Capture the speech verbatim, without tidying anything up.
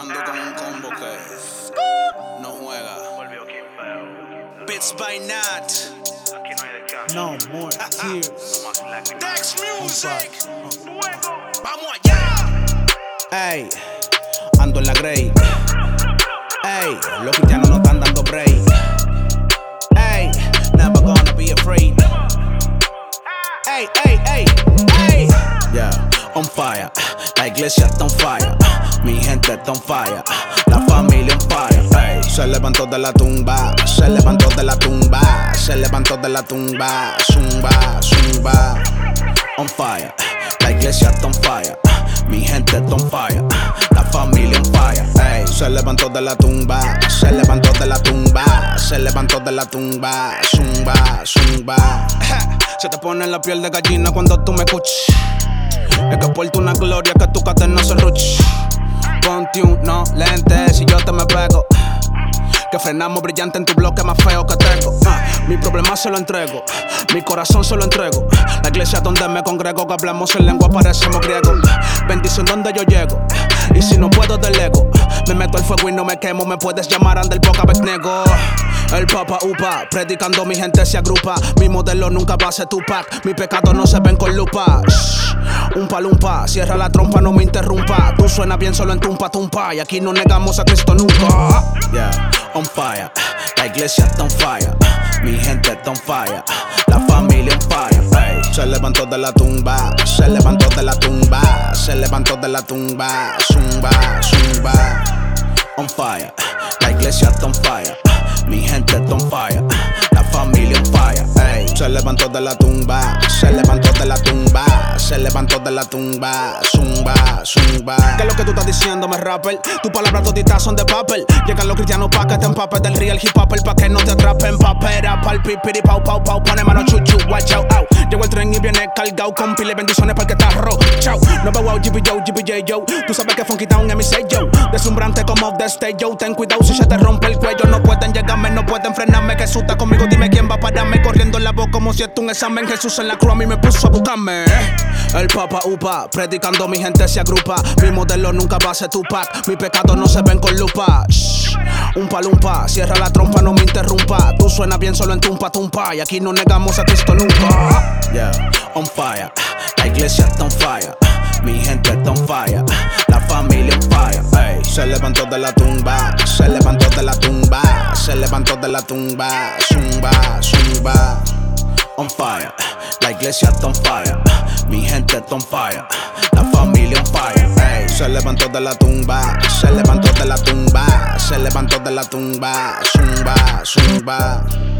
Ando con un combo que no juega. Bits by Nat. No more tears. Dex Music. Vamos allá. Ey, ando en la grey. Ey, los cristianos no están dando break. Ey, never gonna be afraid. Ey, ey, ey, ey. Yeah, on fire. La iglesia está on fire. Mi gente está on fire. La familia on fire. Ey, se levantó de la tumba. Se levantó de la tumba. Se levantó de la tumba. Zumba, zumba. On fire. La iglesia está on fire. Mi gente está on fire. La familia on fire. Ey, se levantó de la tumba. Se levantó de la tumba. Se levantó de la tumba. Zumba, zumba. Se te pone la piel de gallina cuando tú me escuchas. Es que porto una gloria que tu cadena se ruch. Ponte unos lentes y yo te me pego. Que frenamos brillante en tu bloque más feo que tengo. uh, Mi problema se lo entrego, mi corazón se lo entrego. La iglesia donde me congrego, que hablamos en lengua parecemos griegos. Bendición donde yo llego, y si no puedo delego. Me meto al fuego y no me quemo, me puedes llamar ande el boca nego. El papa upa, predicando mi gente se agrupa. Mi modelo nunca va a ser Tupac, mi pecado no se ven con lupa. Shh, un palumpa, cierra la trompa, no me interrumpa. Tú suenas bien solo en tumpa tumpa, y aquí no negamos a Cristo nunca. Yeah, on fire, la iglesia está on fire. Mi gente está on fire, la familia on fire. Ey, se levantó de la tumba, se levantó de la tumba, se levantó de la tumba. Zumba, zumba. On fire, la iglesia está on fire. Mi gente está on fire, la familia on fire. Ey, se levantó de la tumba, se levantó de la tumba, se levantó de la tumba. Zumba, zumba. ¿Qué es lo que tú estás diciéndome, rapper? Tus palabras toditas son de papel. Llegan los cristianos pa' que te empapes del real hip hop, pa' que no te atrapen. Papera, pa'l pipiri, pau, pau, pau. Pone mano chuchu, watch out, out. Llegó el tren y viene cargado con pile bendiciones para el que está ro. Chau, no veo wow, G B yo, G B J yo. Tú sabes que Funky Town es mi sello. Deslumbrante como The Stage yo. Ten cuidado si se te rompe el cuello. No pueden llegarme, no pueden frenarme. Que susta conmigo, dime quién va a pararme. Corriendo en la voz como si esto un examen. Jesús en la cruz a mí me puso a buscarme. El papa upa, predicando mi gente se agrupa. Mi modelo nunca va a ser Tupac, mi pecado no se ven con lupa. Shh, un palumpa, cierra la trompa, no me interrumpa. Tú suenas bien solo en tumpa tumpa, y aquí no negamos a Cristo nunca. Yeah, on fire, la iglesia está on fire. Mi gente está on fire, la familia on fire. Ey, se levantó de la tumba, se levantó de la tumba, se levantó de la tumba. Zumba, zumba. On fire, la iglesia está on fire. Mi gente está on fire, la familia on fire. Ey, se levantó de la tumba, se levantó de la tumba, se levantó de la tumba. Zumba, zumba.